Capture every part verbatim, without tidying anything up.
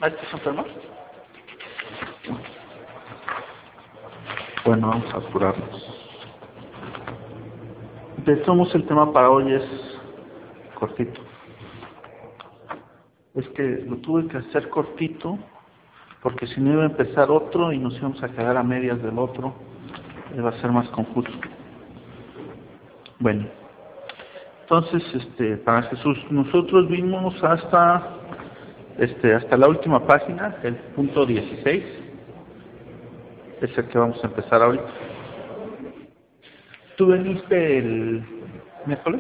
¿Estos son temas? Bueno, vamos a apurarnos. Empezamos, el tema para hoy es cortito. Es que lo tuve que hacer cortito, porque si no iba a empezar otro y nos íbamos a quedar a medias del otro, iba a ser más confuso. Bueno, entonces, este, para Jesús, nosotros vimos hasta, este, hasta la última página, el punto dieciséis, es el que vamos a empezar ahorita. ¿Tú veniste el miércoles?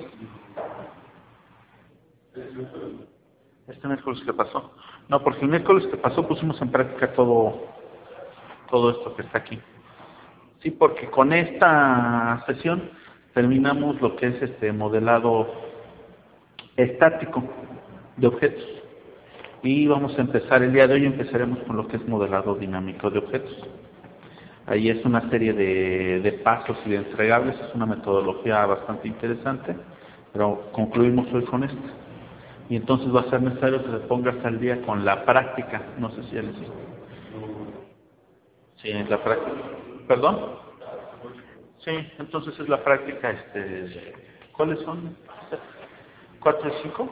Este miércoles que pasó. No, porque el miércoles que pasó pusimos en práctica todo, todo esto que está aquí. Sí, porque con esta sesión terminamos lo que es este modelado estático de objetos. Y vamos a empezar, el día de hoy empezaremos con lo que es modelado dinámico de objetos. Ahí es una serie de, de pasos y de entregables, es una metodología bastante interesante, pero concluimos hoy con esto. Y entonces va a ser necesario que te pongas al día con la práctica, no sé si ya lo hiciste. Sí, es la práctica. ¿Perdón? Sí, entonces es la práctica, este, ¿cuáles son? ¿Cuatro y cinco?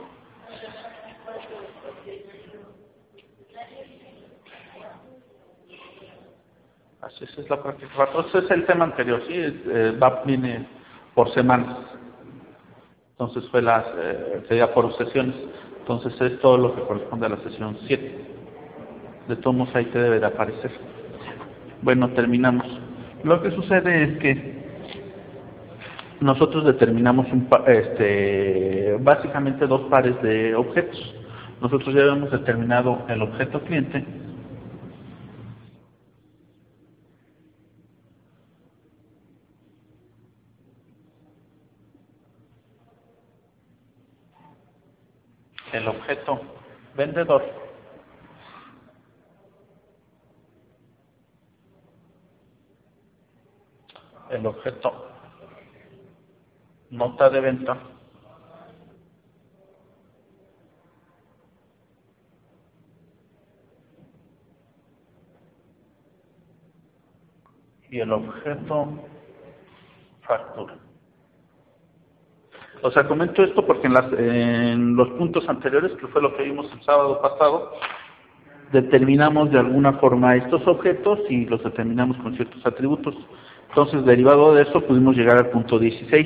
Así es, es la práctica cuatro. Ese es el tema anterior, sí, eh, va, viene por semanas. Entonces fue las, eh, sería por sesiones. Entonces es todo lo que corresponde a la sesión siete. De todos modos ahí te debe de aparecer. Bueno, terminamos. Lo que sucede es que nosotros determinamos un pa este, básicamente dos pares de objetos. Nosotros ya habíamos determinado el objeto cliente el objeto vendedor el objeto nota de venta y el objeto factura. O sea, comento esto porque en, las, en los puntos anteriores, que fue lo que vimos el sábado pasado, determinamos de alguna forma estos objetos y los determinamos con ciertos atributos. Entonces, derivado de eso, pudimos llegar al punto dieciséis,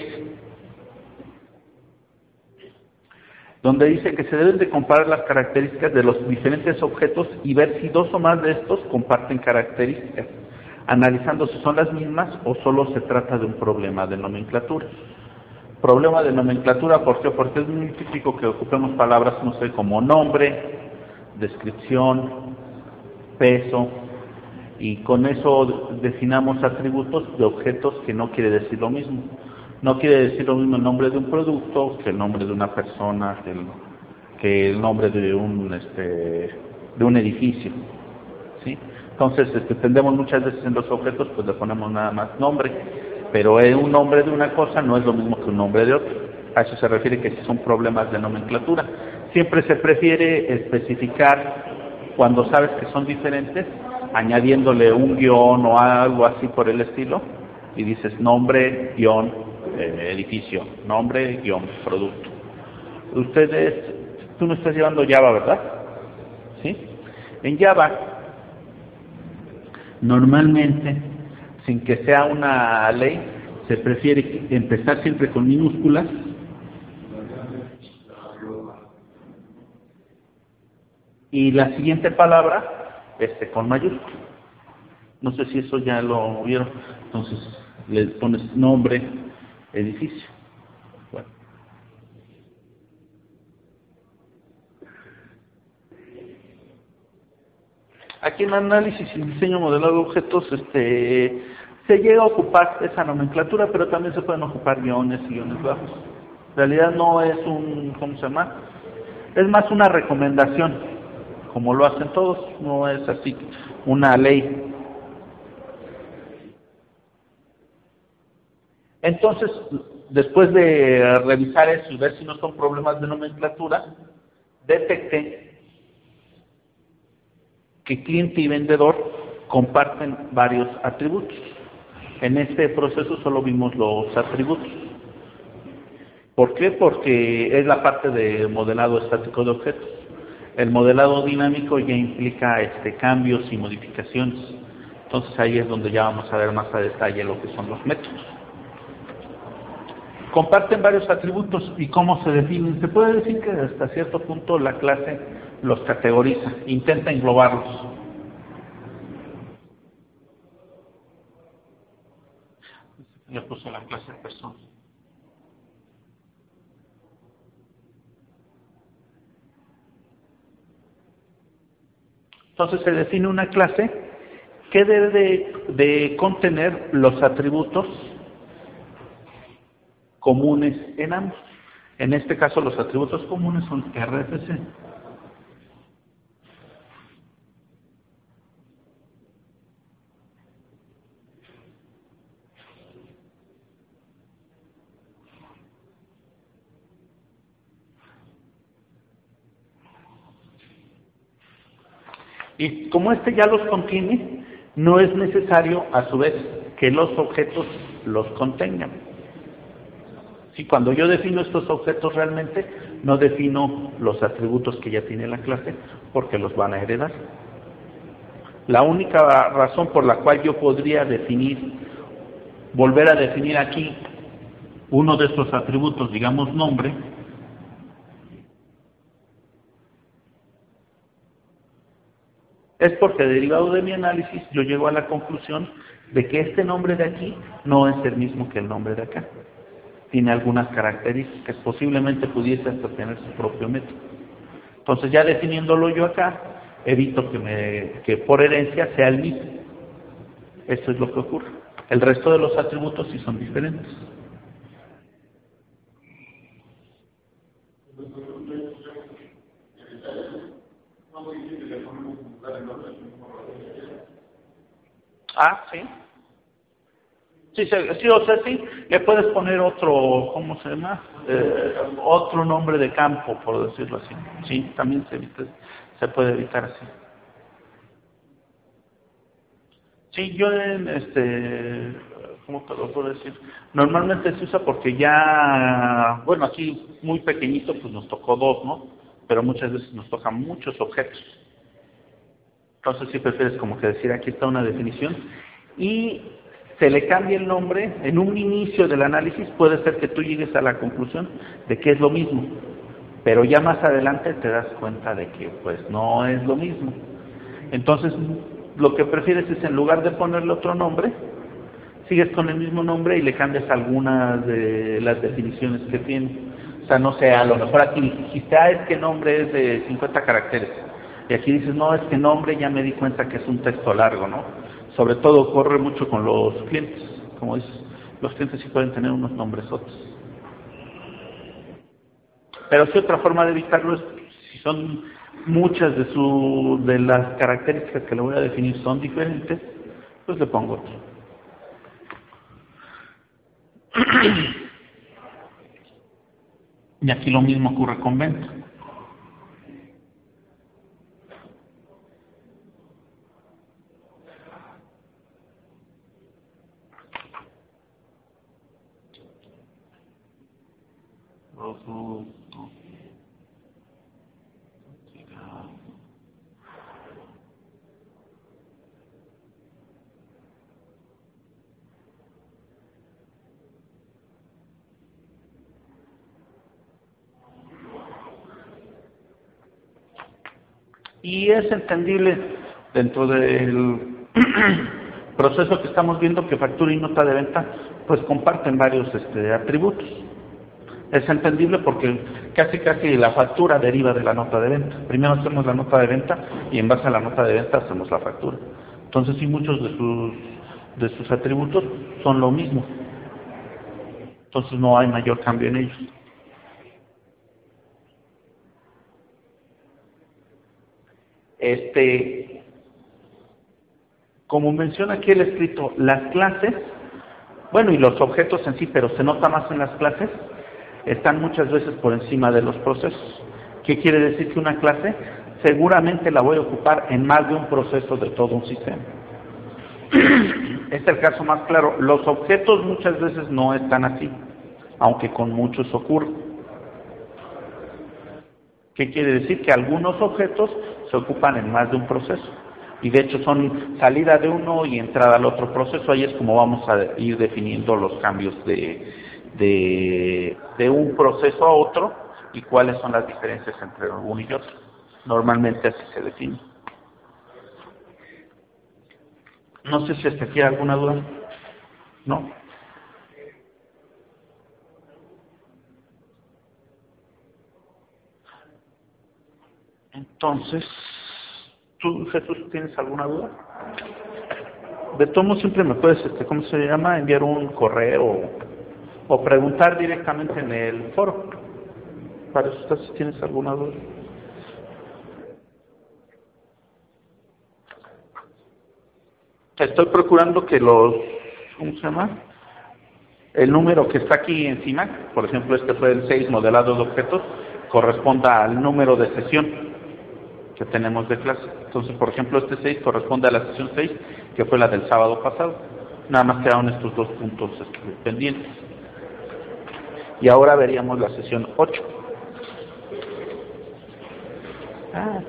donde dice que se deben de comparar las características de los diferentes objetos y ver si dos o más de estos comparten características, analizando si son las mismas o solo se trata de un problema de nomenclatura. Problema de nomenclatura, ¿por qué? Porque es muy típico que ocupemos palabras, no sé, como nombre, descripción, peso, y con eso definamos atributos de objetos que no quiere decir lo mismo. No quiere decir lo mismo el nombre de un producto que el nombre de una persona, que el, que el nombre de un, este, de un edificio, ¿sí? Entonces, este, tendemos muchas veces en los objetos, pues le ponemos nada más nombre. Pero un nombre de una cosa no es lo mismo que un nombre de otra. A eso se refiere que si son problemas de nomenclatura. Siempre se prefiere especificar cuando sabes que son diferentes, añadiéndole un guión o algo así por el estilo, y dices nombre, guión, eh, edificio, nombre, guión, producto. Ustedes, tú no estás llevando Java, ¿verdad? ¿Sí? En Java, normalmente, sin que sea una ley, se prefiere empezar siempre con minúsculas y la siguiente palabra este, con mayúsculas. No sé si eso ya lo vieron. Entonces le pones nombre, edificio. Bueno. Aquí en análisis y diseño modelado de objetos, este, se llega a ocupar esa nomenclatura, pero también se pueden ocupar guiones y guiones bajos. En realidad no es un, ¿cómo se llama? Es más una recomendación, como lo hacen todos, no es así una ley. Entonces, después de revisar eso y ver si no son problemas de nomenclatura, detecté que cliente y vendedor comparten varios atributos. En este proceso solo vimos los atributos. ¿Por qué? Porque es la parte de modelado estático de objetos. El modelado dinámico ya implica este, cambios y modificaciones. Entonces ahí es donde ya vamos a ver más a detalle lo que son los métodos. Comparten varios atributos y cómo se definen. Se puede decir que hasta cierto punto la clase los categoriza, intenta englobarlos. Le puse la clase de persona. Entonces se define una clase que debe de, de contener los atributos comunes en ambos. En este caso los atributos comunes son R F C. Y como este ya los contiene, no es necesario a su vez que los objetos los contengan. Si cuando yo defino estos objetos realmente, no defino los atributos que ya tiene la clase, porque los van a heredar. La única razón por la cual yo podría definir, volver a definir aquí uno de estos atributos, digamos nombre, es porque derivado de mi análisis yo llego a la conclusión de que este nombre de aquí no es el mismo que el nombre de acá. Tiene algunas características, posiblemente pudiese hasta tener su propio método. Entonces ya definiéndolo yo acá, evito que, me, que por herencia sea el mismo. Eso es lo que ocurre. El resto de los atributos sí son diferentes. Ah, sí. Sí, sí, o sea, sí, le puedes poner otro, ¿cómo se llama? Eh, otro nombre de campo, por decirlo así. Sí, también se, evita, se puede evitar así. Sí, yo en este, ¿cómo te lo puedo decir? Normalmente se usa porque ya, bueno, aquí muy pequeñito, pues nos tocó dos, ¿no? Pero muchas veces nos tocan muchos objetos. Entonces sí prefieres como que decir, aquí está una definición. Y se le cambia el nombre, en un inicio del análisis puede ser que tú llegues a la conclusión de que es lo mismo, pero ya más adelante te das cuenta de que pues no es lo mismo. Entonces lo que prefieres es, en lugar de ponerle otro nombre, sigues con el mismo nombre y le cambias algunas de las definiciones que tiene. O sea, no sé, a lo mejor aquí dijiste, ah, es que nombre es de cincuenta caracteres, y aquí dices, no, es que nombre ya me di cuenta que es un texto largo, ¿no? Sobre todo ocurre mucho con los clientes, como dices, los clientes sí pueden tener unos nombres otros. Pero si otra forma de evitarlo es, si son muchas de, su, de las características que le voy a definir son diferentes, pues le pongo otro. Y aquí lo mismo ocurre con venta. Y es entendible dentro del proceso que estamos viendo que factura y nota de venta pues comparten varios este, atributos. Es entendible porque casi casi la factura deriva de la nota de venta. Primero hacemos la nota de venta y en base a la nota de venta hacemos la factura. Entonces sí, muchos de sus, de sus atributos son lo mismo. Entonces no hay mayor cambio en ellos. Este, como menciona aquí el escrito, las clases, bueno, y los objetos en sí, pero se nota más en las clases, están muchas veces por encima de los procesos. ¿Qué quiere decir? Que una clase seguramente la voy a ocupar en más de un proceso de todo un sistema. Este es el caso más claro. Los objetos muchas veces no están así, aunque con muchos ocurre. ¿Qué quiere decir? Que algunos objetos se ocupan en más de un proceso. Y de hecho son salida de uno y entrada al otro proceso. Ahí es como vamos a ir definiendo los cambios de, de, de un proceso a otro y cuáles son las diferencias entre uno y otro. Normalmente así se define. No sé si hasta aquí hay alguna duda. ¿No? Entonces, ¿tú, Jesús, tienes alguna duda? De tomo siempre me puedes, este, ¿cómo se llama? Enviar un correo o, o preguntar directamente en el foro. Para eso estás, si tienes alguna duda. Estoy procurando que los, ¿cómo se llama? El número que está aquí encima, por ejemplo, este fue el seis, modelado de objetos, corresponda al número de sesión que tenemos de clase. Entonces, por ejemplo, este seis corresponde a la sesión seis, que fue la del sábado pasado. Nada más quedaron estos dos puntos pendientes. Y ahora veríamos la sesión ocho. Ah.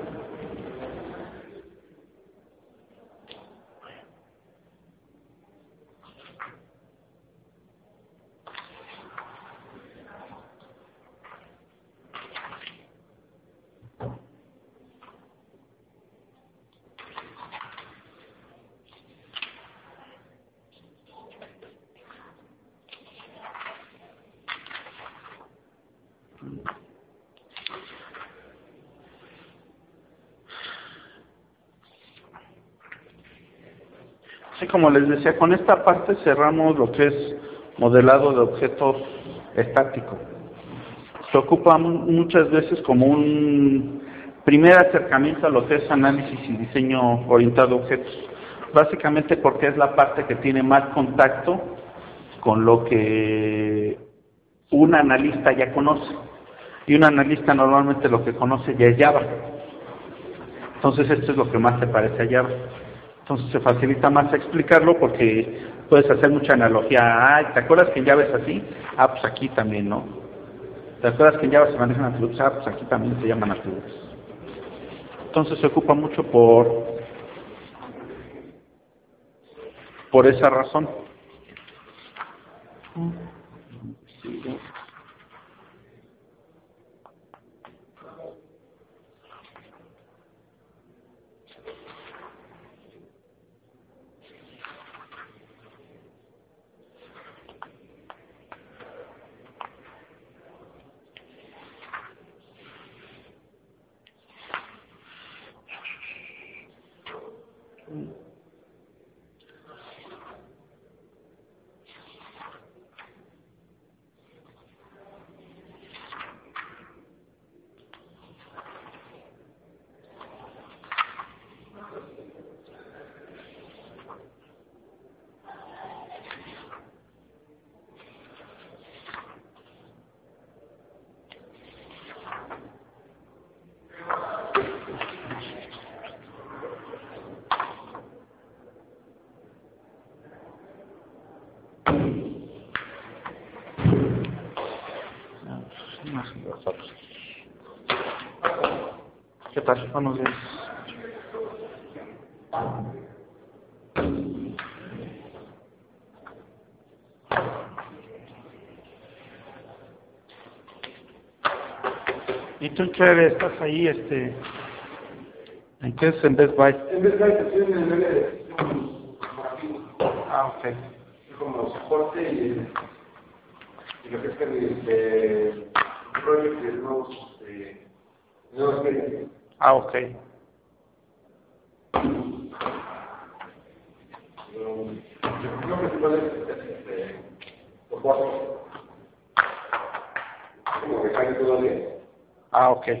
Sí, como les decía, con esta parte cerramos lo que es modelado de objetos estáticos. Se ocupa muchas veces como un primer acercamiento a lo que es análisis y diseño orientado a objetos. Básicamente porque es la parte que tiene más contacto con lo que un analista ya conoce. Y un analista normalmente lo que conoce ya es Java. Entonces esto es lo que más se parece a Java. Entonces se facilita más explicarlo porque puedes hacer mucha analogía. Ah, ¿te acuerdas que en Java es así? Ah, pues aquí también, ¿no? ¿Te acuerdas que en Java se manejan atributos? Ah, pues aquí también se llaman atributos. Entonces se ocupa mucho por, por esa razón. Sí. ¿Qué tal? Buenos días. ¿Y tú en qué área estás ahí? Este, ¿En qué es en Best Buy? En Best Buy estoy en el área de sistemas corporativos. Ah, ok. Como soporte y, y lo que es el de project de nuevos eh, nuevas ferias. Ah, ok. Lo principal es este soporte. Como que cae todo bien. Ah, ok.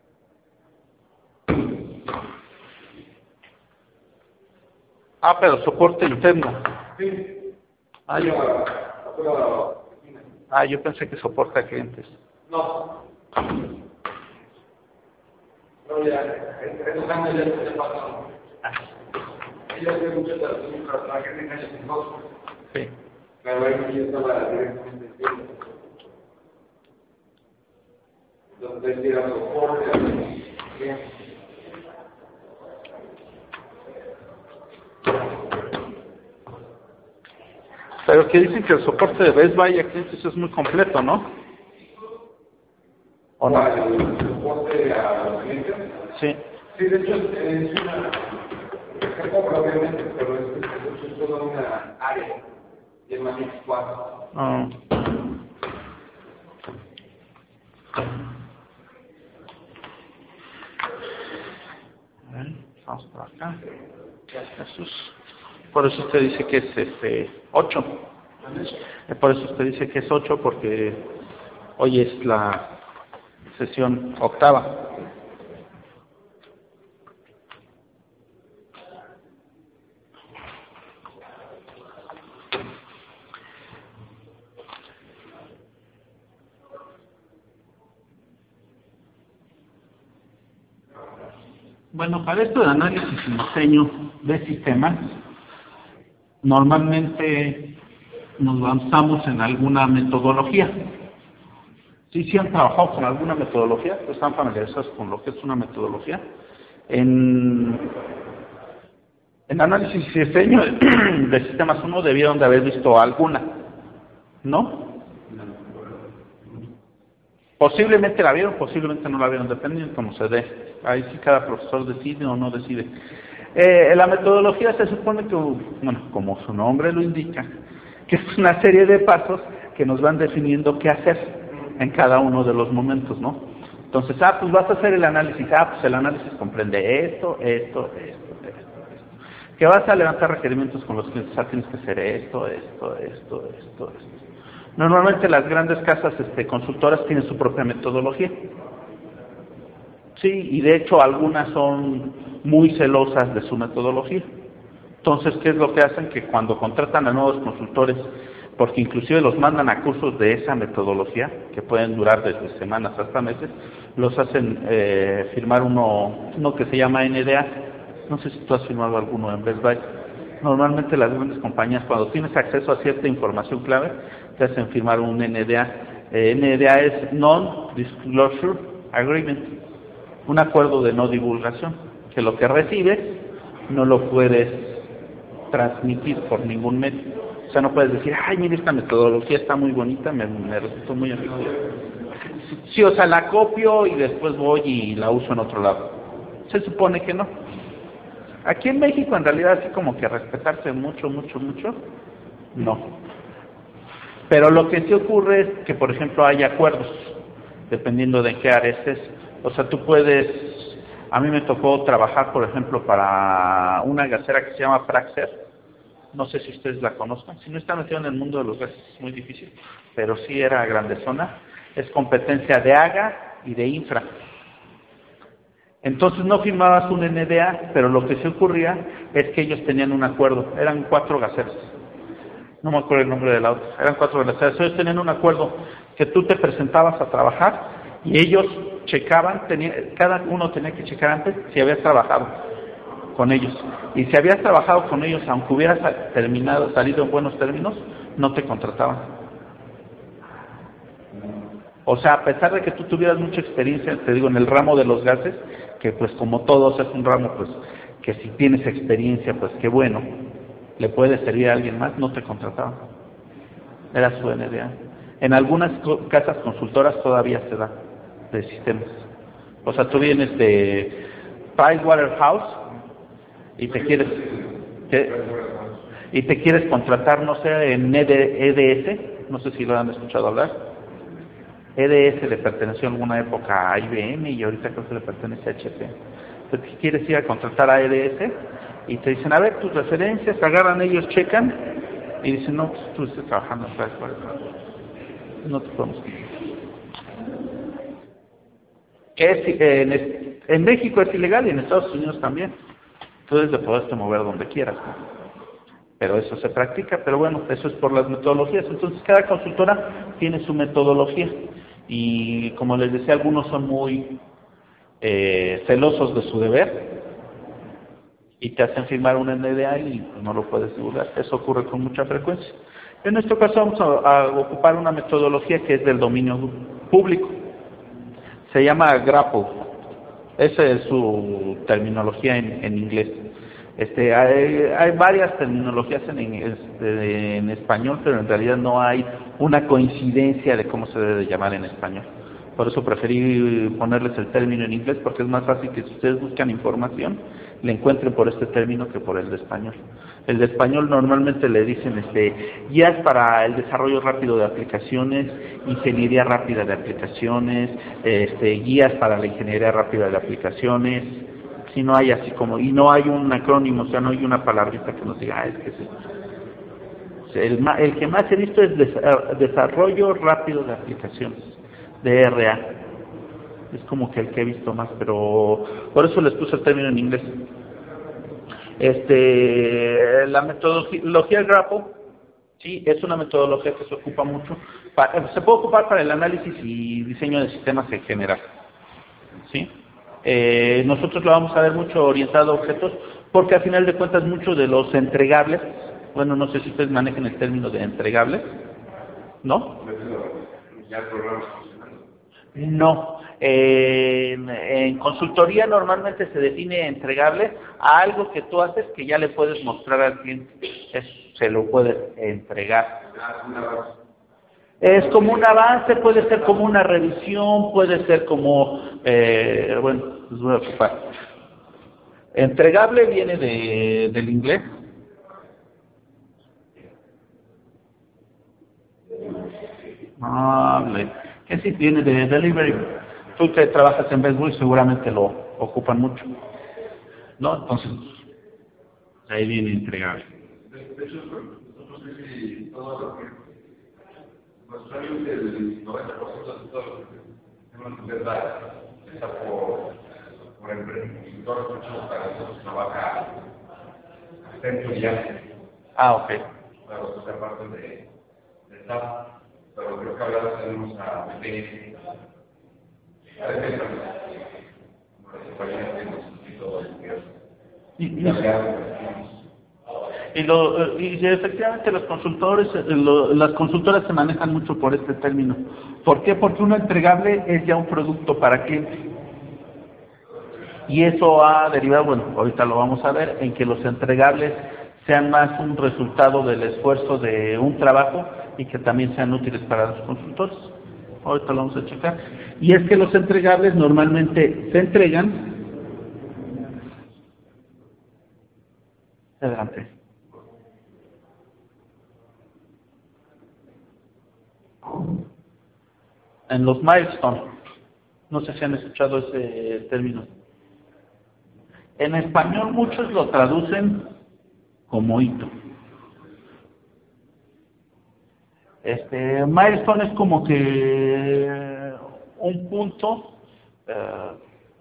Ah, pero soporte interno. Sí. Ah, yo, Pura- ah, yo pensé que soporte a clientes. No. No, ya, esos años ya se pasaron. Yo hace mucho trabajo para que tengan el negocio. Sí. Pero ahí yo estaba directamente en tiempo. Entonces, era soporte. Bien. Pero que dicen que el soporte de Best Buy a clientes es muy completo, ¿no? ¿O no? ¿El soporte a los clientes? Sí. Sí, de hecho, es una... Es poco, obviamente, pero es, es toda una área. Y es más cuatro. Ah. Vamos por acá. Jesús. Por eso usted dice que es este ocho. Por eso usted dice que es ocho porque hoy es la sesión octava. Bueno, para esto de análisis y diseño de sistemas, normalmente nos basamos en alguna metodología. Sí, sí han trabajado con alguna metodología, están familiarizados con lo que es una metodología. En, en análisis y diseño de sistemas uno debieron de haber visto alguna, ¿no? Posiblemente la vieron, posiblemente no la vieron, dependiendo de cómo se dé. Ahí sí cada profesor decide o no decide. Eh, la metodología se supone que, bueno, como su nombre lo indica, que es una serie de pasos que nos van definiendo qué hacer en cada uno de los momentos, ¿no? Entonces, ah, pues vas a hacer el análisis, ah, pues el análisis comprende esto, esto, esto, esto, esto. Que vas a levantar requerimientos con los clientes, ah, tienes que hacer esto, esto, esto, esto, esto. Normalmente las grandes casas este, consultoras tienen su propia metodología. Sí, y de hecho algunas son muy celosas de su metodología. Entonces, ¿qué es lo que hacen? Que cuando contratan a nuevos consultores, porque inclusive los mandan a cursos de esa metodología, que pueden durar desde semanas hasta meses, los hacen eh, firmar uno, uno que se llama N D A. No sé si tú has firmado alguno en Best Buy. Normalmente las grandes compañías, cuando tienes acceso a cierta información clave, te hacen firmar un N D A. Eh, N D A es Non-Disclosure Agreement, un acuerdo de no divulgación, que lo que recibes no lo puedes transmitir por ningún medio. O sea, no puedes decir, ay, mira, esta metodología está muy bonita, me, me resultó muy efectiva. Sí, o sea, la copio y después voy y la uso en otro lado. Se supone que no. Aquí en México, en realidad, así como que respetarse mucho, mucho, mucho, no. Pero lo que sí ocurre es que, por ejemplo, hay acuerdos, dependiendo de qué área estés. O sea, tú puedes, a mí me tocó trabajar, por ejemplo, para una gasera que se llama Praxair. No sé si ustedes la conozcan. Si no están metidos en el mundo de los gases es muy difícil, pero sí era grandezona. Es competencia de AGA y de Infra. Entonces no firmabas un N D A, pero lo que sí ocurría es que ellos tenían un acuerdo. Eran cuatro gaseros. No me acuerdo el nombre de la otra. Eran cuatro gaseros. Ellos tenían un acuerdo que tú te presentabas a trabajar y ellos checaban, tenía, cada uno tenía que checar antes si habías trabajado con ellos. Y si habías trabajado con ellos, aunque hubieras terminado, salido en buenos términos, no te contrataban. O sea, a pesar de que tú tuvieras mucha experiencia, te digo, en el ramo de los gases, que pues como todos es un ramo, pues que si tienes experiencia, pues qué bueno, le puede servir a alguien más, no te contrataban. Era su N D A. En algunas casas consultoras todavía se da de sistemas. O sea, tú vienes de Pricewaterhouse y te quieres te, y te quieres contratar, no sé, en E D S, no sé si lo han escuchado hablar. E D S le perteneció en alguna época a I B M y ahorita creo que le pertenece a H P. Entonces quieres ir a contratar a E D S y te dicen, a ver, tus referencias, agarran ellos, checan y dicen, no, pues tú estás trabajando en Pricewaterhouse, no te podemos quitar. Es, en, en México es ilegal y en Estados Unidos también. Entonces te puedes mover donde quieras, ¿no? Pero eso se practica, pero bueno, eso es por las metodologías. Entonces cada consultora tiene su metodología y como les decía, algunos son muy eh, celosos de su deber y te hacen firmar un N D A y no lo puedes divulgar. Eso ocurre con mucha frecuencia. En nuestro caso vamos a, a ocupar una metodología que es del dominio público. Se llama Grapple. Esa es su terminología en, en inglés. Este, hay, hay varias terminologías en, este, en español, pero en realidad no hay una coincidencia de cómo se debe llamar en español. Por eso preferí ponerles el término en inglés, porque es más fácil que si ustedes buscan información, le encuentren por este término que por el de español. El de español normalmente le dicen este, guías para el desarrollo rápido de aplicaciones, ingeniería rápida de aplicaciones, este, guías para la ingeniería rápida de aplicaciones. Si no hay así como, y no hay un acrónimo, o sea, no hay una palabrita que nos diga, ah, es que es esto. O sea, el, el que más he visto es desarrollo rápido de aplicaciones, D R A. Es como que el que he visto más, pero por eso les puse el término en inglés. Este, la metodología Grapple, sí, es una metodología que se ocupa mucho, para, se puede ocupar para el análisis y diseño de sistemas en general, ¿sí? Eh, nosotros lo vamos a ver mucho orientado a objetos, porque al final de cuentas muchos de los entregables, bueno, no sé si ustedes manejan el término de entregables, ¿no? No. Eh, en, en consultoría normalmente se define entregable a algo que tú haces que ya le puedes mostrar al cliente, eso se lo puedes entregar. Es como un avance, puede ser como una revisión, puede ser como, eh, bueno, les voy a ocupar. Entregable viene de, del inglés. Hable. ¿Qué sí viene de delivery? Tú que trabajas en Best seguramente lo ocupan mucho, ¿no? Entonces, ahí viene entregable. De hecho, nosotros sí, todo lo que, pues realmente el noventa por ciento de todo lo que tenemos que dar está por, por emprendedores, mucho para nosotros trabaja dentro y ya. Ah, ok. Claro, esa parte de, de S A P, pero creo que ahora tenemos a P P. Y, y, y, lo, y efectivamente los consultores, lo, las consultoras se manejan mucho por este término. ¿Por qué? Porque un entregable es ya un producto para cliente. Y eso ha derivado, bueno, ahorita lo vamos a ver, en que los entregables sean más un resultado del esfuerzo de un trabajo y que también sean útiles para los consultores. Ahorita lo vamos a checar. Y es que los entregables normalmente se entregan. Adelante. En los milestones. No sé si han escuchado ese término. En español muchos lo traducen como hito. Este, milestone es como que un punto, eh,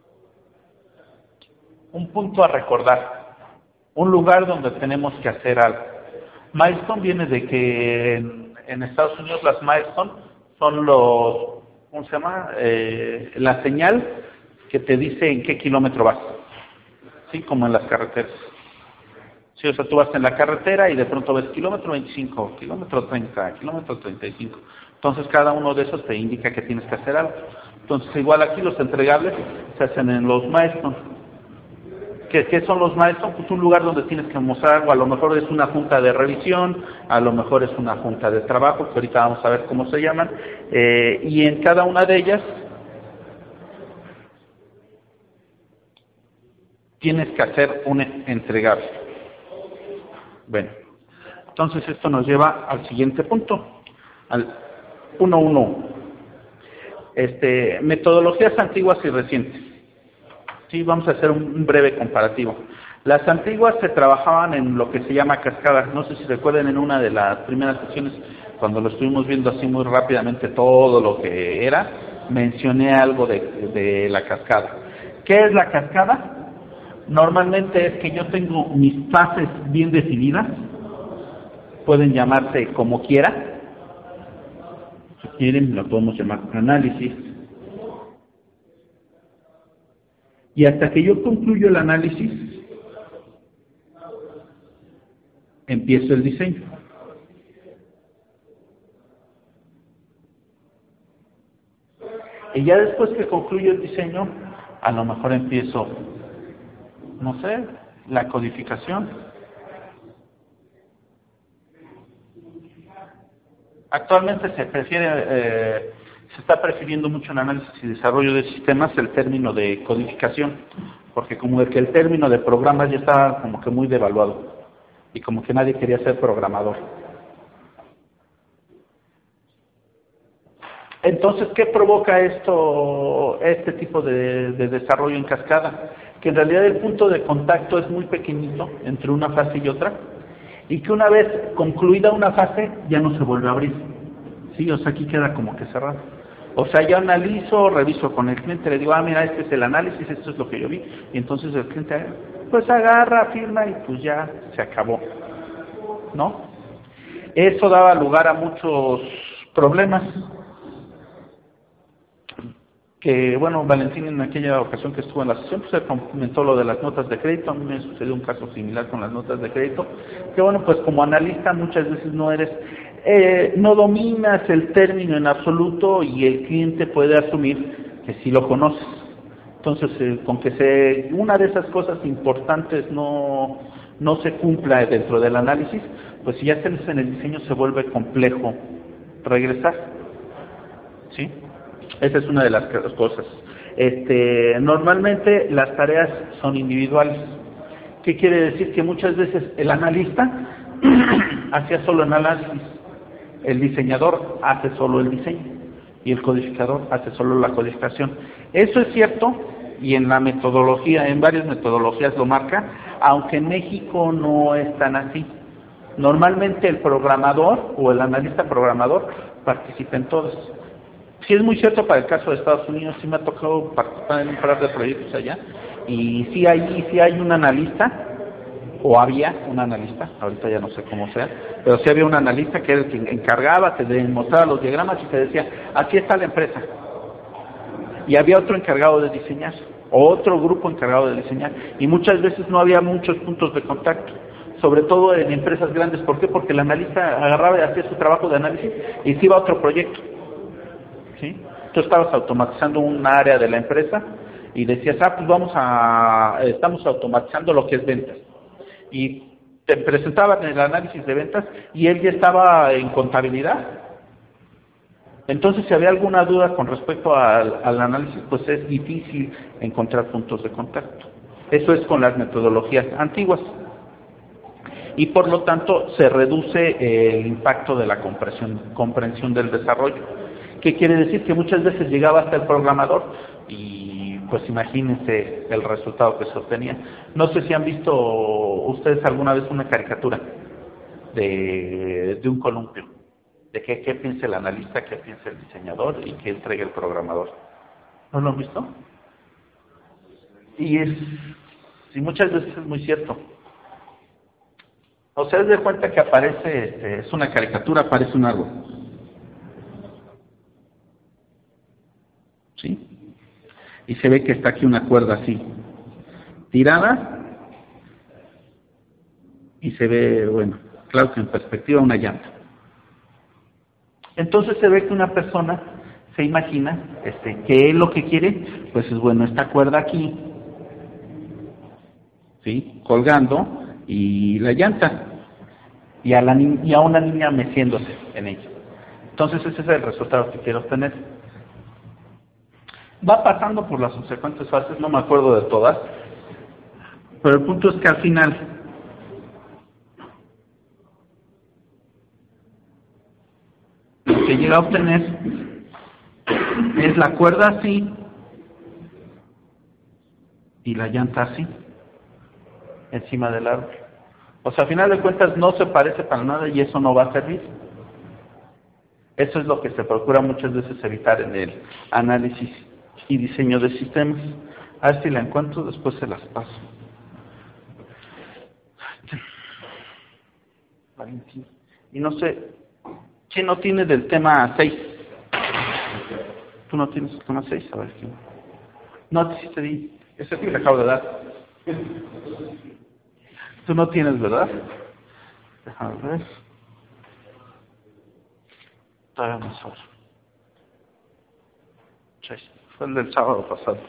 un punto a recordar, un lugar donde tenemos que hacer algo. Milestone viene de que en, en Estados Unidos las milestone son los, ¿cómo se llama? Eh, la señal que te dice en qué kilómetro vas, sí, como en las carreteras. Sí, o sea, tú vas en la carretera y de pronto ves kilómetro veinticinco, kilómetro treinta, kilómetro treinta y cinco. Entonces cada uno de esos te indica que tienes que hacer algo. Entonces igual aquí los entregables se hacen en los milestones. ¿Qué, ¿Qué son los milestones? Pues un lugar donde tienes que mostrar algo. A lo mejor es una junta de revisión, a lo mejor es una junta de trabajo, que ahorita vamos a ver cómo se llaman. Eh, y en cada una de ellas tienes que hacer un entregable. Bueno, entonces esto nos lleva al siguiente punto, al uno punto uno. Este, metodologías antiguas y recientes. Sí, vamos a hacer un breve comparativo. Las antiguas se trabajaban en lo que se llama cascadas. No sé si recuerden en una de las primeras sesiones, cuando lo estuvimos viendo así muy rápidamente todo lo que era, mencioné algo de, de la cascada. ¿Qué es la cascada? Normalmente es que yo tengo mis fases bien definidas, pueden llamarse como quiera, si quieren lo podemos llamar análisis, Y hasta que yo concluyo el análisis, empiezo el diseño. Y ya después que concluyo el diseño, a lo mejor empiezo, no sé, la codificación. Actualmente se prefiere, eh, se está prefiriendo mucho en análisis y desarrollo de sistemas el término de codificación, porque como que el término de programas ya está como que muy devaluado y como que nadie quería ser programador. Entonces, ¿qué provoca esto, este tipo de, de desarrollo en cascada? Que en realidad el punto de contacto es muy pequeñito entre una fase y otra, y que una vez concluida una fase ya no se vuelve a abrir. Sí, o sea, aquí queda como que cerrado. O sea, yo analizo, reviso con el cliente, le digo, ah, mira, este es el análisis, esto es lo que yo vi, y entonces el cliente, pues agarra, firma y pues ya se acabó, ¿no? Eso daba lugar a muchos problemas. Que, bueno, Valentín en aquella ocasión que estuvo en la sesión, pues se comentó lo de las notas de crédito. A mí me sucedió un caso similar con las notas de crédito, que bueno, pues como analista muchas veces no eres, eh, no dominas el término en absoluto y el cliente puede asumir que sí lo conoces. Entonces, eh, con que se, una de esas cosas importantes no, no se cumpla dentro del análisis, pues si ya estás en el diseño se vuelve complejo regresar, ¿sí? Esa es una de las cosas. Este, normalmente las tareas son individuales. ¿Qué quiere decir? Que muchas veces el analista hacía solo el análisis, el diseñador hace solo el diseño y el codificador hace solo la codificación. Eso es cierto y en la metodología, en varias metodologías lo marca, aunque en México no es tan así. Normalmente el programador o el analista programador participa en todos. Sí, es muy cierto para el caso de Estados Unidos, sí me ha tocado participar en un par de proyectos allá, y sí hay, sí hay un analista, o había un analista, ahorita ya no sé cómo sea, pero sí había un analista que era el que encargaba, te mostraba los diagramas y te decía, aquí está la empresa. Y había otro encargado de diseñar, o otro grupo encargado de diseñar, y muchas veces no había muchos puntos de contacto, sobre todo en empresas grandes. ¿Por qué? Porque el analista agarraba y hacía su trabajo de análisis y se iba a otro proyecto. ¿Sí? Tú estabas automatizando un área de la empresa y decías, ah, pues vamos a, estamos automatizando lo que es ventas. Y te presentaban el análisis de ventas y él ya estaba en contabilidad. Entonces, si había alguna duda con respecto al, al análisis, pues es difícil encontrar puntos de contacto. Eso es con las metodologías antiguas. Y por lo tanto, se reduce el impacto de la comprensión, comprensión del desarrollo. ¿Qué quiere decir? Que muchas veces llegaba hasta el programador y pues imagínense el resultado que se obtenía. No sé si han visto ustedes alguna vez una caricatura de, de un columpio, de qué, qué piensa el analista, qué piensa el diseñador y qué entrega el programador. ¿No lo han visto? Y es, y muchas veces es muy cierto. O sea, es de cuenta que aparece, este, es una caricatura, aparece un árbol. ¿Sí? Y se ve que está aquí una cuerda así, tirada, y se ve, bueno, claro que en perspectiva una llanta. Entonces se ve que una persona se imagina este, que él lo que quiere, pues es, bueno, esta cuerda aquí, ¿sí? Colgando, y la llanta, y a, la ni- y a una niña meciéndose en ella. Entonces ese es el resultado que quiero obtener. Va pasando por las subsecuentes fases, no me acuerdo de todas, pero el punto es que al final lo que llega a obtener es la cuerda así y la llanta así, encima del árbol. O sea, al final de cuentas no se parece para nada y eso no va a servir. Eso es lo que se procura muchas veces evitar en el análisis y diseño de sistemas. A ver si la encuentro, después se las paso. Valentín. Y no sé, ¿quién no tiene del tema seis? ¿Tú no tienes el tema seis? A ver, ¿quién? No, sí te di. Ese es el que te acabo de dar. Tú no tienes, ¿verdad? Déjame ver. Todavía no sabes. Sí, fue el del sábado pasado.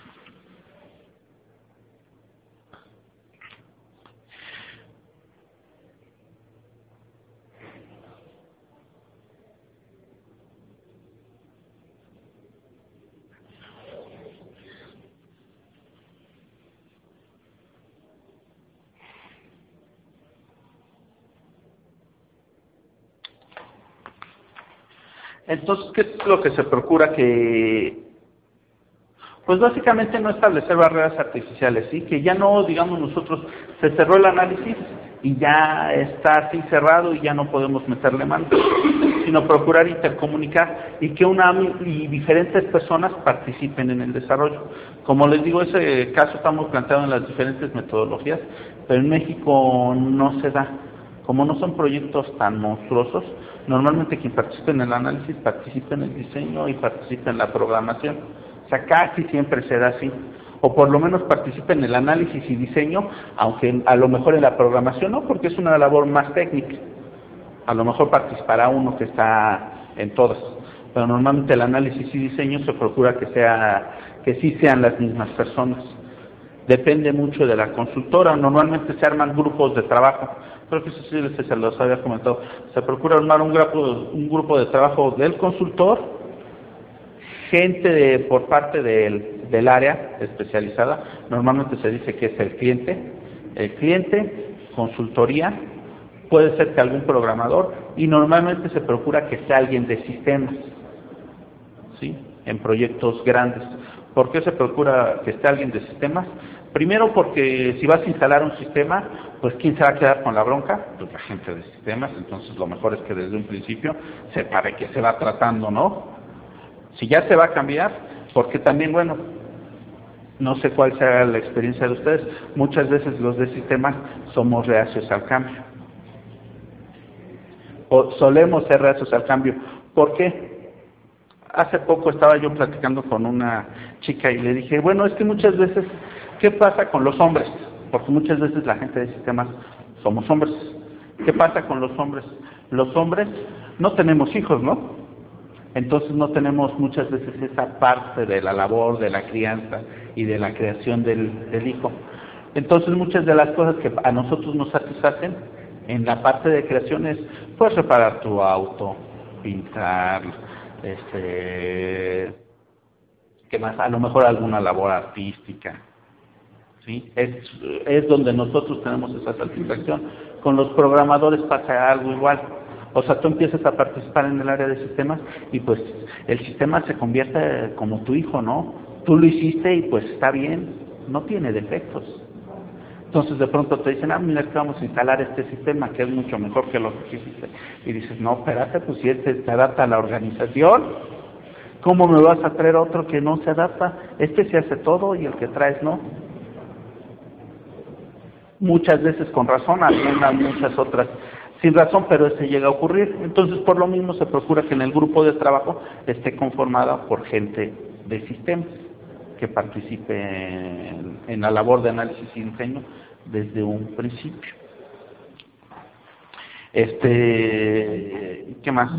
Entonces, ¿qué es lo que se procura? Que, pues básicamente no establecer barreras artificiales, ¿sí? Que ya no, digamos nosotros, se cerró el análisis y ya está así cerrado y ya no podemos meterle mano, sino procurar intercomunicar y que una y diferentes personas participen en el desarrollo. Como les digo, ese caso estamos planteando en las diferentes metodologías, pero en México no se da. Como no son proyectos tan monstruosos, normalmente quien participa en el análisis participa en el diseño y participa en la programación. O sea, casi siempre se da así. O por lo menos participa en el análisis y diseño, aunque a lo mejor en la programación no, porque es una labor más técnica. A lo mejor participará uno que está en todas. Pero normalmente el análisis y diseño se procura que sea, que sí sean las mismas personas. Depende mucho de la consultora. Normalmente se arman grupos de trabajo. Creo que eso sí se los había comentado. Se procura armar un grupo, un grupo de trabajo del consultor, gente de, por parte del, del área especializada. Normalmente se dice que es el cliente. El cliente, consultoría, puede ser que algún programador, y normalmente se procura que sea alguien de sistemas, ¿sí? En proyectos grandes. ¿Por qué se procura que esté alguien de sistemas? Primero porque si vas a instalar un sistema, pues ¿quién se va a quedar con la bronca? Pues la gente de sistemas. Entonces lo mejor es que desde un principio sepa de qué se va tratando, ¿no? Si ya se va a cambiar, porque también, bueno, no sé cuál sea la experiencia de ustedes, muchas veces los de sistemas somos reacios al cambio. O solemos ser reacios al cambio. ¿Por qué? Hace poco estaba yo platicando con una chica y le dije, bueno, es que muchas veces, ¿qué pasa con los hombres? Porque muchas veces la gente de sistemas somos hombres. ¿Qué pasa con los hombres? Los hombres no tenemos hijos, ¿no? Entonces no tenemos muchas veces esa parte de la labor, de la crianza y de la creación del, del hijo. Entonces muchas de las cosas que a nosotros nos satisfacen en la parte de creación es, pues, reparar tu auto, pintar, este, ¿qué más? A lo mejor alguna labor artística, ¿sí? Es, es donde nosotros tenemos esa satisfacción. Con los programadores pasa algo igual. O sea, tú empiezas a participar en el área de sistemas y pues el sistema se convierte como tu hijo, ¿no? Tú lo hiciste y pues está bien, no tiene defectos. Entonces de pronto te dicen, ah, mira, que vamos a instalar este sistema que es mucho mejor que lo que hiciste. Y dices, no, espérate, pues si este se adapta a la organización, ¿cómo me vas a traer otro que no se adapta? Este se hace todo y el que traes no. Muchas veces con razón, algunas muchas otras sin razón, pero ese llega a ocurrir. Entonces, por lo mismo, se procura que en el grupo de trabajo esté conformada por gente de sistemas que participe en, en la labor de análisis y diseño desde un principio. Este, ¿qué más?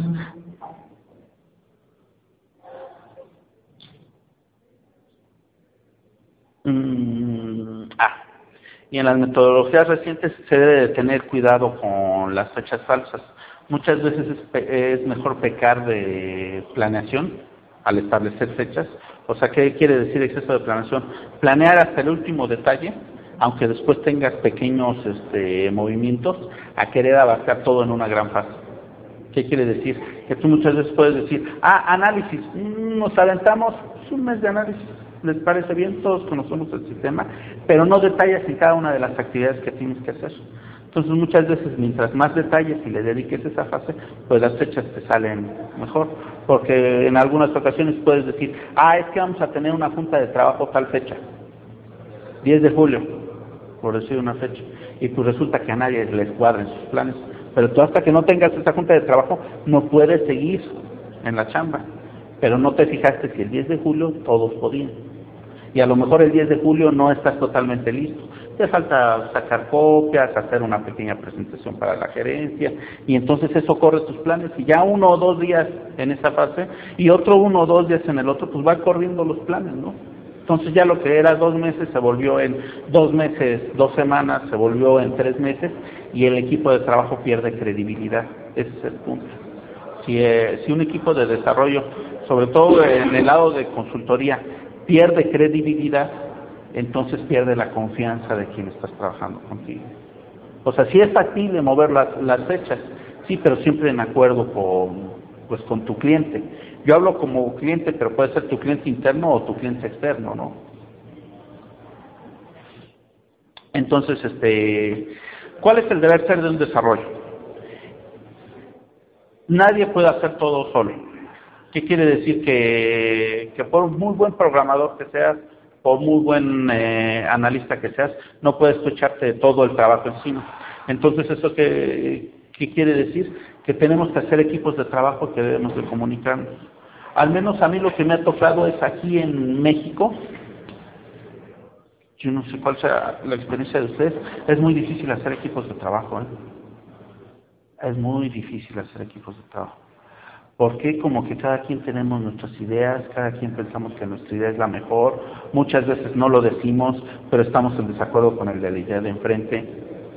Mm, ah. Y en las metodologías recientes se debe de tener cuidado con las fechas falsas. Muchas veces es, pe es mejor pecar de planeación al establecer fechas. O sea, ¿qué quiere decir exceso de planeación? Planear hasta el último detalle, aunque después tengas pequeños este, movimientos, a querer abarcar todo en una gran fase. ¿Qué quiere decir? Que tú muchas veces puedes decir, ah, análisis, nos aventamos un mes de análisis. ¿Les parece bien? Todos conocemos el sistema, pero no detallas en cada una de las actividades que tienes que hacer. Entonces muchas veces mientras más detalles y le dediques esa fase, pues las fechas te salen mejor, porque en algunas ocasiones puedes decir, ah, es que vamos a tener una junta de trabajo tal fecha, diez de julio, por decir una fecha, y pues resulta que a nadie les cuadren sus planes, pero tú hasta que no tengas esa junta de trabajo no puedes seguir en la chamba, pero no te fijaste que el diez de julio todos podían. y a lo mejor el diez de julio no estás totalmente listo. Te falta sacar copias, hacer una pequeña presentación para la gerencia, y entonces eso corre tus planes, y ya uno o dos días en esa fase, y otro uno o dos días en el otro, pues va corriendo los planes, ¿no? Entonces ya lo que era dos meses se volvió en dos meses, dos semanas, se volvió en tres meses, y el equipo de trabajo pierde credibilidad. Ese es el punto. Si, eh, si un equipo de desarrollo, sobre todo en el lado de consultoría, pierde credibilidad, entonces pierde la confianza de quien estás trabajando contigo. O sea, sí es factible mover las, las fechas, sí, pero siempre en acuerdo con, pues, con tu cliente. Yo hablo como cliente, pero puede ser tu cliente interno o tu cliente externo, ¿no? Entonces, este, ¿cuál es el deber ser de un desarrollo? Nadie puede hacer todo solo. ¿Qué quiere decir? Que, que por muy buen programador que seas, por muy buen eh, analista que seas, no puedes tú echarte todo el trabajo encima. Entonces, ¿eso qué, qué quiere decir? Que tenemos que hacer equipos de trabajo que debemos de comunicarnos. Al menos a mí lo que me ha tocado es aquí en México, yo no sé cuál sea la experiencia de ustedes, es muy difícil hacer equipos de trabajo, ¿eh? Es muy difícil hacer equipos de trabajo. Porque como que cada quien tenemos nuestras ideas, cada quien pensamos que nuestra idea es la mejor, muchas veces no lo decimos, pero estamos en desacuerdo con el de la idea de enfrente.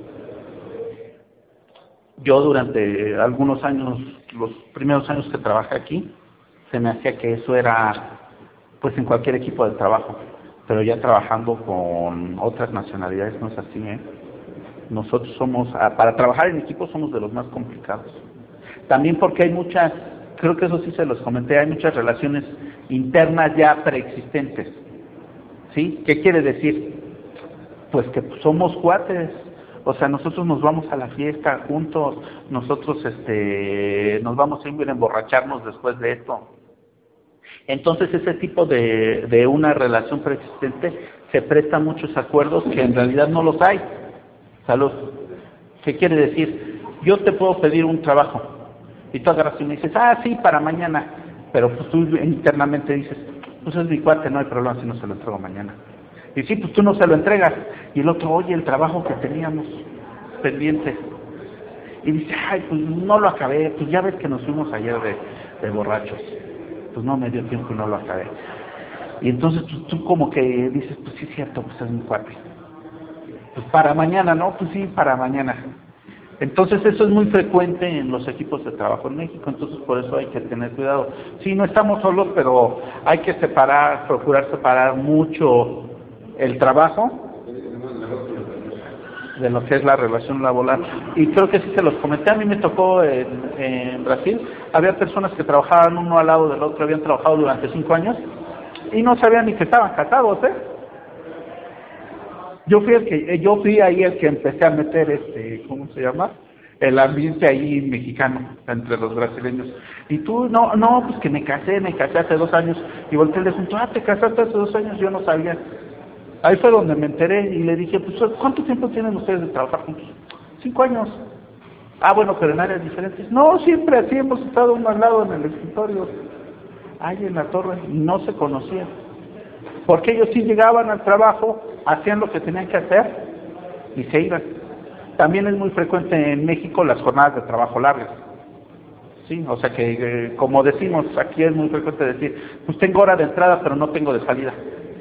Yo durante algunos años, los primeros años que trabajé aquí, se me hacía que eso era pues en cualquier equipo de trabajo, pero ya trabajando con otras nacionalidades no es así, ¿eh? Nosotros somos, para trabajar en equipo somos de los más complicados. También porque hay muchas, creo que eso sí se los comenté, hay muchas relaciones internas ya preexistentes. ¿Sí? ¿Qué quiere decir? Pues que somos cuates. O sea, nosotros nos vamos a la fiesta juntos, nosotros este, nos vamos a ir a emborracharnos después de esto. Entonces ese tipo de, de una relación preexistente se presta a muchos acuerdos que en realidad no los hay. Salud. ¿Qué quiere decir? Yo te puedo pedir un trabajo y tú agarras y me dices, ah, sí, para mañana, pero pues tú internamente dices, pues es mi cuate, no hay problema si no se lo entrego mañana. Y sí, pues tú no se lo entregas, y el otro, oye, el trabajo que teníamos pendiente, y dice, ay, pues no lo acabé, pues ya ves que nos fuimos ayer de, de borrachos, pues no me dio tiempo y no lo acabé. Y entonces pues, tú como que dices, pues sí es cierto, pues es mi cuate. Pues para mañana, ¿no? Pues sí, para mañana. Entonces eso es muy frecuente en los equipos de trabajo en México, entonces por eso hay que tener cuidado. Sí, no estamos solos, pero hay que separar, procurar separar mucho el trabajo de lo que es la relación laboral. Y creo que sí se los comenté, a mí me tocó en, en Brasil, había personas que trabajaban uno al lado del otro, habían trabajado durante cinco años y no sabían ni que estaban casados, ¿eh? Yo fui el que, yo fui ahí el que empecé a meter este, ¿cómo se llama? El ambiente ahí mexicano entre los brasileños. Y tú, no, no, pues que me casé, me casé hace dos años. Y volteé y le dije, ah, te casaste hace dos años, yo no sabía. Ahí fue donde me enteré y le dije, pues, ¿cuánto tiempo tienen ustedes de trabajar juntos? Cinco años. Ah, bueno, pero en áreas diferentes. No, siempre así hemos estado uno al lado en el escritorio. Ahí en la torre, y no se conocían. Porque ellos sí llegaban al trabajo, hacían lo que tenían que hacer y se iban. También es muy frecuente en México las jornadas de trabajo largas. Sí, o sea que, eh, como decimos, aquí es muy frecuente decir, pues tengo hora de entrada, pero no tengo de salida.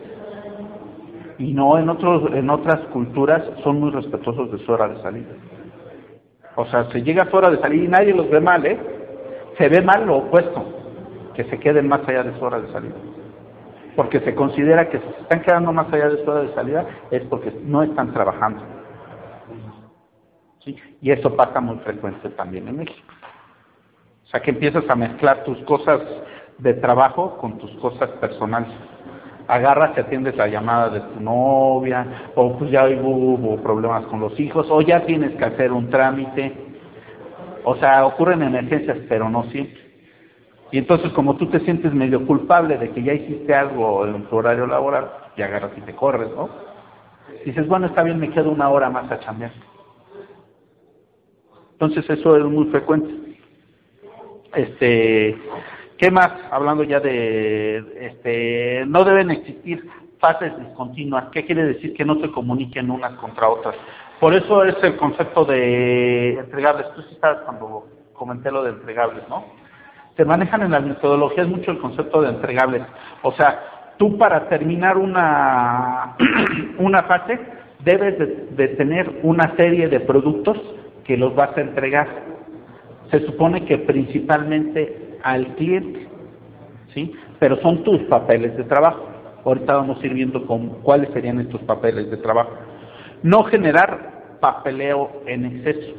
Y no, en otros, en otras culturas son muy respetuosos de su hora de salida. O sea, se llega a su hora de salida y nadie los ve mal, ¿eh? Se ve mal lo opuesto, que se queden más allá de su hora de salida. Porque se considera que si se están quedando más allá de su hora de salida es porque no están trabajando. ¿Sí? Y eso pasa muy frecuente también en México. O sea, que empiezas a mezclar tus cosas de trabajo con tus cosas personales. Agarras y atiendes la llamada de tu novia, o pues ya hubo problemas con los hijos, o ya tienes que hacer un trámite. O sea, ocurren emergencias, pero no siempre. Y entonces, como tú te sientes medio culpable de que ya hiciste algo en tu horario laboral, y agarras y te corres, ¿no? Dices, bueno, está bien, me quedo una hora más a chambear. Entonces, eso es muy frecuente. Este, ¿qué más? Hablando ya de, este, no deben existir fases discontinuas. ¿Qué quiere decir? Que no se comuniquen unas contra otras. Por eso es el concepto de entregables. Tú sí estabas cuando comenté lo de entregables, ¿no? Se manejan en las metodologías mucho el concepto de entregables. O sea, tú para terminar una, una fase debes de, de tener una serie de productos que los vas a entregar. Se supone que principalmente al cliente, ¿sí? Pero son tus papeles de trabajo. Ahorita vamos a ir viendo con cuáles serían estos papeles de trabajo. No generar papeleo en exceso.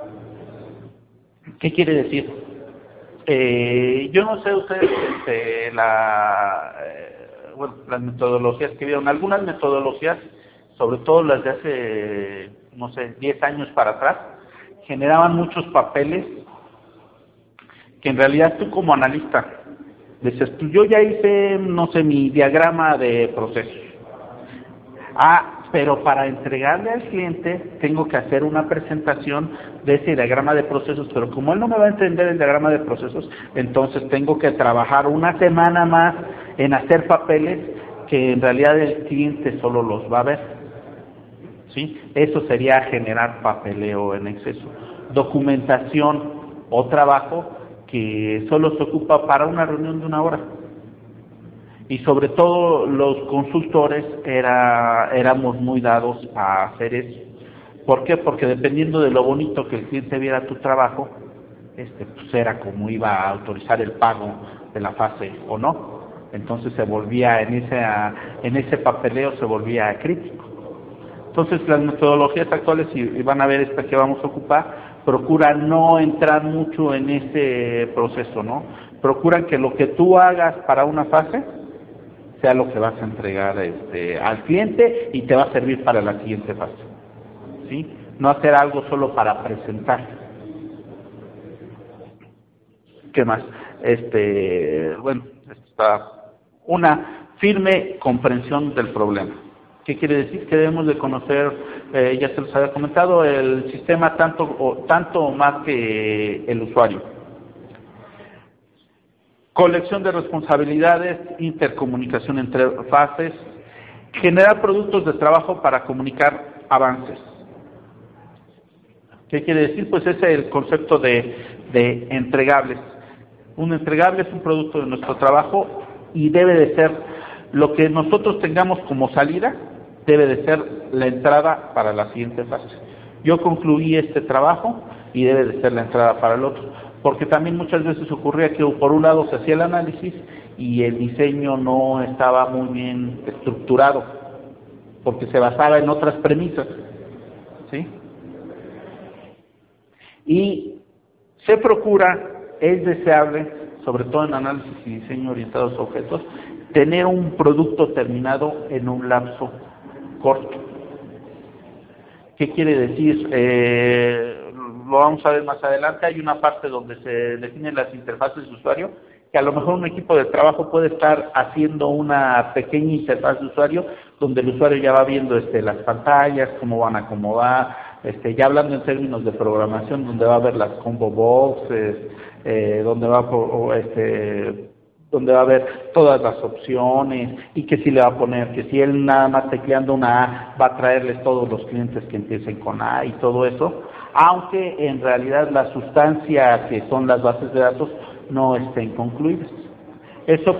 ¿Qué quiere decir? Eh, yo no sé ustedes este, la, eh, bueno, las metodologías que vieron. Algunas metodologías, sobre todo las de hace, no sé, diez años para atrás, generaban muchos papeles que en realidad tú como analista dices, tú, yo ya hice, no sé, mi diagrama de procesos. Ah, pero para entregarle al cliente tengo que hacer una presentación de ese diagrama de procesos, pero como él no me va a entender el diagrama de procesos, entonces tengo que trabajar una semana más en hacer papeles que en realidad el cliente solo los va a ver. ¿Sí? Eso sería generar papeleo en exceso. Documentación o trabajo que solo se ocupa para una reunión de una hora. Y sobre todo los consultores era, éramos muy dados a hacer eso. ¿Por qué? Porque dependiendo de lo bonito que el cliente viera tu trabajo, este, pues era como iba a autorizar el pago de la fase o no. Entonces se volvía en ese, en ese papeleo se volvía crítico. Entonces las metodologías actuales, y van a ver esta que vamos a ocupar, procuran no entrar mucho en ese proceso, ¿no? Procuran que lo que tú hagas para una fase sea lo que vas a entregar este, al cliente y te va a servir para la siguiente fase, ¿sí? No hacer algo solo para presentar. ¿Qué más? Este, bueno, está una firme comprensión del problema. ¿Qué quiere decir? Que debemos de conocer, eh, ya se los había comentado, el sistema tanto o tanto o más que el usuario. Colección de responsabilidades, intercomunicación entre fases, generar productos de trabajo para comunicar avances. ¿Qué quiere decir? Pues ese es el concepto de, de entregables. Un entregable es un producto de nuestro trabajo y debe de ser lo que nosotros tengamos como salida, debe de ser la entrada para la siguiente fase. Yo concluí este trabajo y debe de ser la entrada para el otro. Porque también muchas veces ocurría que por un lado se hacía el análisis y el diseño no estaba muy bien estructurado, porque se basaba en otras premisas, ¿sí? Y se procura, es deseable, sobre todo en análisis y diseño orientados a objetos, tener un producto terminado en un lapso corto. ¿Qué quiere decir? Eh, lo vamos a ver más adelante. Hay una parte donde se definen las interfaces de usuario, que a lo mejor un equipo de trabajo puede estar haciendo una pequeña interfaz de usuario, donde el usuario ya va viendo este, las pantallas, cómo van a acomodar, este, ya hablando en términos de programación, donde va a ver las combo boxes, eh, donde va a, este, donde va a ver todas las opciones y que si le va a poner, que si él nada más tecleando una A va a traerles todos los clientes que empiecen con A y todo eso, aunque en realidad la sustancia que son las bases de datos no estén concluidas. Eso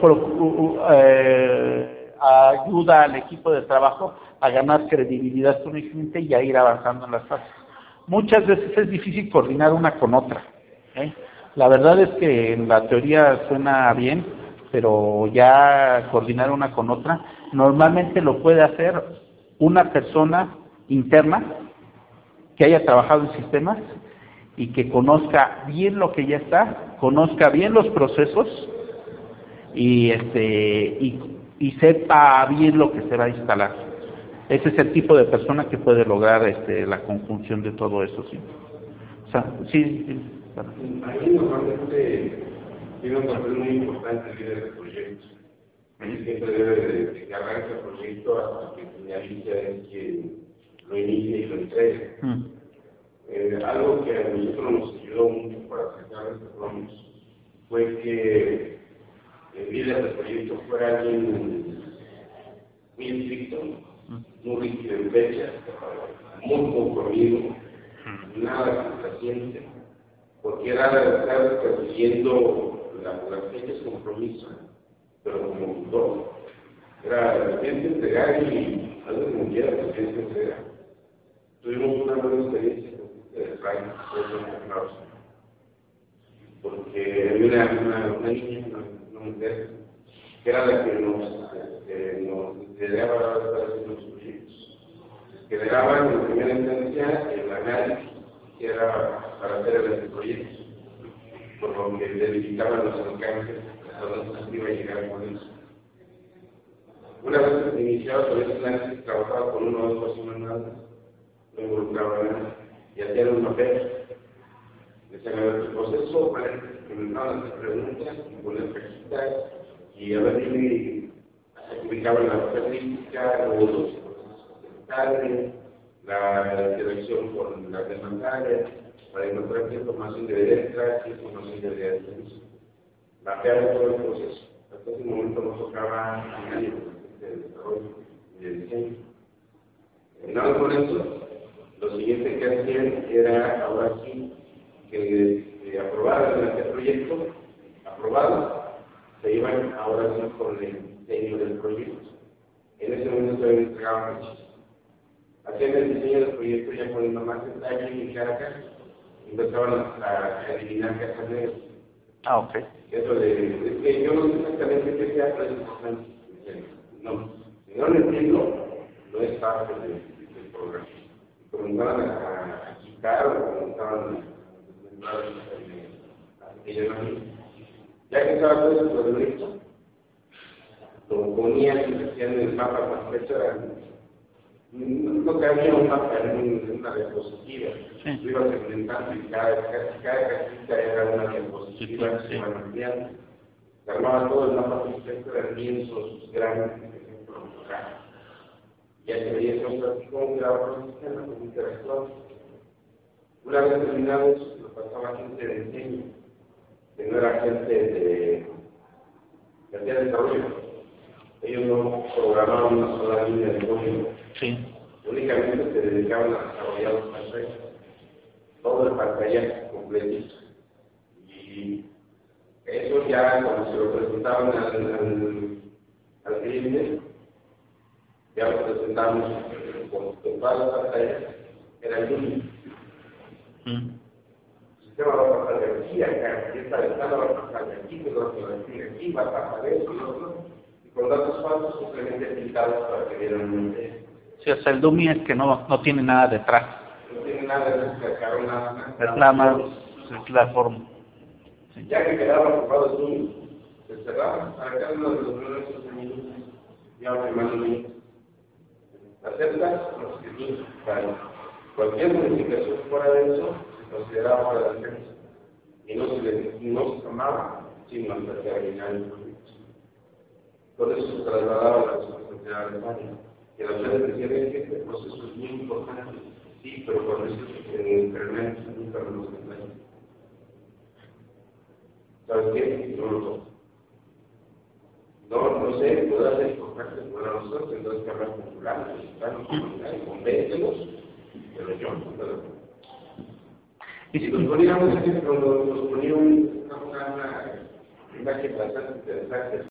eh, ayuda al equipo de trabajo a ganar credibilidad con el cliente y a ir avanzando en las fases. Muchas veces es difícil coordinar una con otra, ¿eh? La verdad es que en la teoría suena bien, pero ya coordinar una con otra, normalmente lo puede hacer una persona interna que haya trabajado en sistemas y que conozca bien lo que ya está, conozca bien los procesos y este y, y sepa bien lo que se va a instalar. Ese es el tipo de persona que puede lograr este, la conjunción de todo eso, sí. O sea, sí, sí. Aquí normalmente tiene un papel muy importante el líder de proyectos. Él siempre debe de, de que arranque el proyecto hasta que finalice es quien lo inicie y lo entregue. Mm. Eh, algo que a nosotros nos ayudó mucho para sacar este problema fue que el líder de proyecto fuera alguien muy estricto, muy rígido en fechas, muy compromiso, nada complaciente, porque era estar persiguiendo la, las fechas compromiso, pero como tutor, era de repente entregar y algo como quiera, de repente entregar. Tuvimos una buena experiencia con este Frank, porque había una, una, una niña, una, una mujer, que era la que nos, eh, nos lideraba para hacer los proyectos. Que le daban en primera instancia el análisis que era para hacer el proyecto, por lo que verificaban los alcances a donde se iba a llegar con eso. Una vez iniciado todo ese análisis, trabajaba con uno o dos personas nada, no involucraba nada, y hacían un papel. Decían a ver el proceso, para que me daban las preguntas, y poner cajitas, y a ver si ubicaban la estadística, luego los procesos, la dirección con las demandarias, para encontrar qué información debería entrar, qué información debería entrar. Mapear todo el proceso. Hasta ese momento nos tocaba a nadie de desarrollo y de diseño. Nada con eso, lo siguiente que hacían era ahora sí que eh, aprobaran este proyecto, aprobado, se iban ahora sí con el diseño del proyecto. En ese momento se entregaban muchísimo. Hacían el diseño del proyecto ya poniendo más detalle en cada caso, empezaban a, a eliminar cajas negras. Ah, ok. Eso de, es que yo no sé exactamente qué sea, pero es importante. No, si no lo entiendo, no es parte del, del programa. Comenzaban a, a, a quitar o comenzaban a aquello no. Ya que estaba todo eso proyecto, lo ponían y hacían el mapa con fecha. No cabía un mapa en una diapositiva. Sí. Lo iba segmentando y cada, cada, cada casita era una diapositiva, se iban ampliando. Se armaba todo el mapa perfecto, eran lienzos grandes, por ejemplo, ya se veía cosas cómo quedaba con el sistema, cómo interactuaba. Una vez terminado eso, lo pasaba gente de diseño, que no era gente de, de hacer desarrollo. Ellos no programaban una sola línea de código. Sí. Únicamente se dedicaban a desarrollar los pantallas, todo el pantalla completito. Y eso ya cuando se lo presentaban al, al, al cliente, ya lo presentamos con todas las pantallas, era el único. Mm. El sistema va a pasar de aquí a acá, y esta ventana va a pasar de aquí, pero va a pasar de aquí, va a pasar de eso y lo otro, y con datos falsos simplemente pintados para que vieran un idea. Sí, o sea, el dummy es que no, no tiene nada detrás. No tiene nada de descargar nada más. Es nada más, es la forma. Sí. Ya que quedaba ocupado el dummy, se cerraba para cada uno de los primeros minutos, ya me mando minutos. Aceptas los que para cualquier modificación fuera de eso, se consideraba fuera de defensa. Y no se, le, no se tomaba, sino hasta terminar el proyecto. Por eso se trasladaba a la responsabilidad de Alemania. Que la gente decía que este proceso es muy importante, sí, pero por eso en Internet nunca lo entendemos. ¿Sabes qué? No lo toco. No, no sé, puede ser importante para nosotros, entonces que hablar con fulano, con fulano, y convéncelos, pero yo no puedo. Y si nos poníamos, nos ponía una imagen bastante interesante,